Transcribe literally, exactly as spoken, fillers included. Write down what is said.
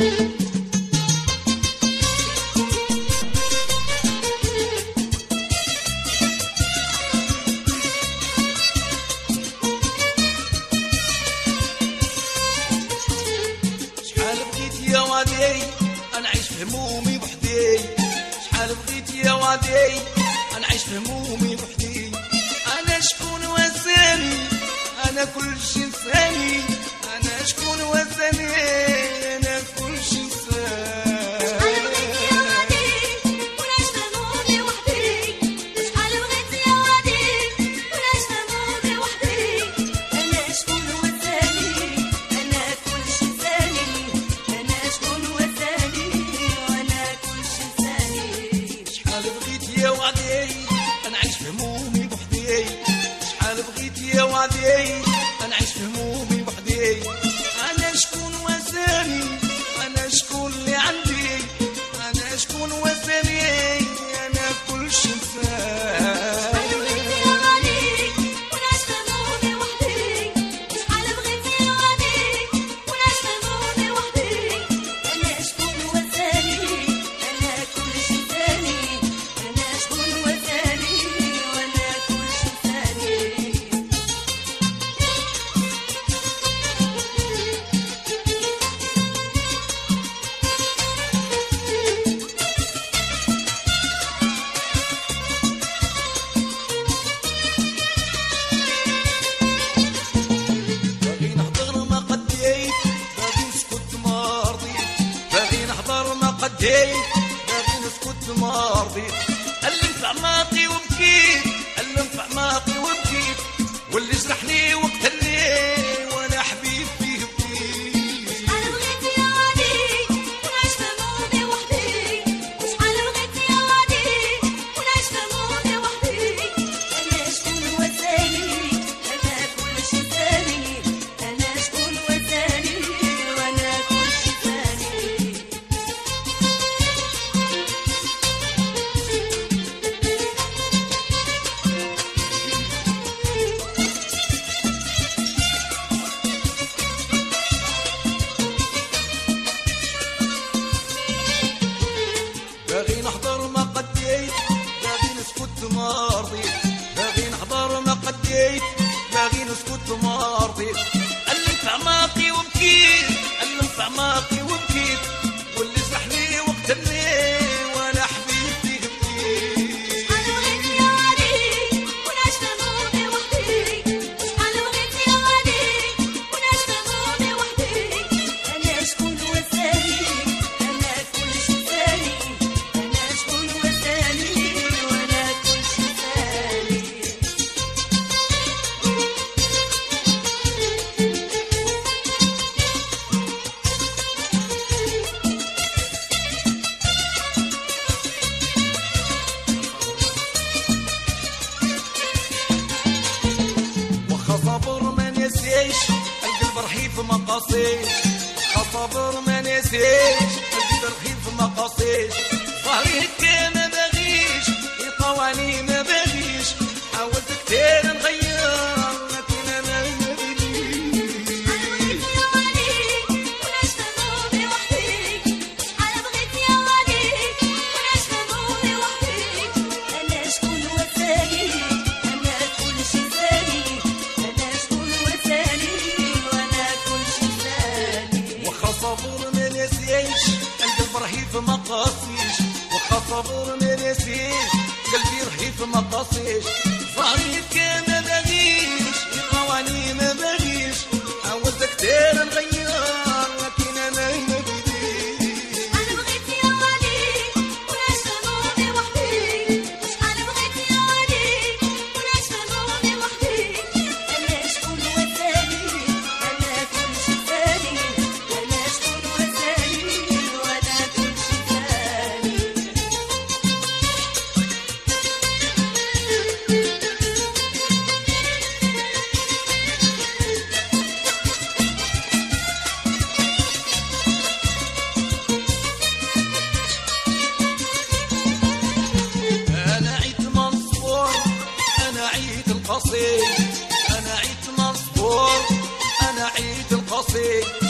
نعيش في همومي بوحدي، شحال بغيت يا وادي نعيش في همومي بوحدي. انا شكون وزاني انا كل شي نساني، انا شكون وزاني انا كل شي نساني. نعيش في همومي بوحدي، انا شكون وزاني انا شكون اللي عندي، انا شكون وزاني انا كل شي نساني. باغي نسكت ما رضيت، ألم في أعماقي وبكيت ألم في أعماقي وبكيت، واللي جرحني وقتلني وأنا حبيب فيه بكيت. شحال بغيت يا وادي ونعيش في همومي وحدي، شحال بغيت يا وادي ونعيش في همومي وحدي. أنا شكون وزاني أنا كل شي ثاني، أنا شكون وزاني وأنا كل شي ثاني. باغي نحضر ما قديت باغي نسكت ما رضيت، باغي نحضر ما قديت باغي نسكت ما رضيت، ألم في أعماقي وبكيت ألم في أعماقي وبكيت، واللي جرحني وقتلني وأنا حبيب فيه بكيت. شحال بغيت يا وادي ونعيش في همومي وحدي، شحال بغيت يا وادي ونعيش في همومي وحدي. أنا شكون وزاني أنا كل شي ثاني، أنا شكون وزاني وأنا كل شي ثاني. وخا صبر ما نسيش القلب رحيف ما قاسيش، وخا صبر ما نسيش القلب رحيف ما قاسيش، ظهري هكا ما باغيش يطوعني ما باغيش، حاولت كتير نغير لكن انا ما باغيش. شحال بغيت يا وادي ونعيش في همومي وحدي، شحال بغيت يا وادي ونعيش في همومي وحدي. أنا شكون وزاني أنا كل شي ثاني، أنا شكون وزاني وأنا كل شي ثاني. وخا صبر ما نسيش القلب رهيف ما قاسيش، وخا صبر ما نسيش قلبي رهيف ما قاسيش، ظهري هكا ما باغيش يطوعني ما باغيش، حاولت كتير نغير لكن انا ما بديش. شحال بغيت يا وادي ونعيش في همومي وحدي، شحال بغيت يا وادي ونعيش في همومي وحدي. أنا شكون وزاني أنا كل شي ثاني، أنا شكون وزاني وأنا كل شي ثاني. انا عيت منصور انا عيت القصيد، انا عيت منصور انا عيت القصيد،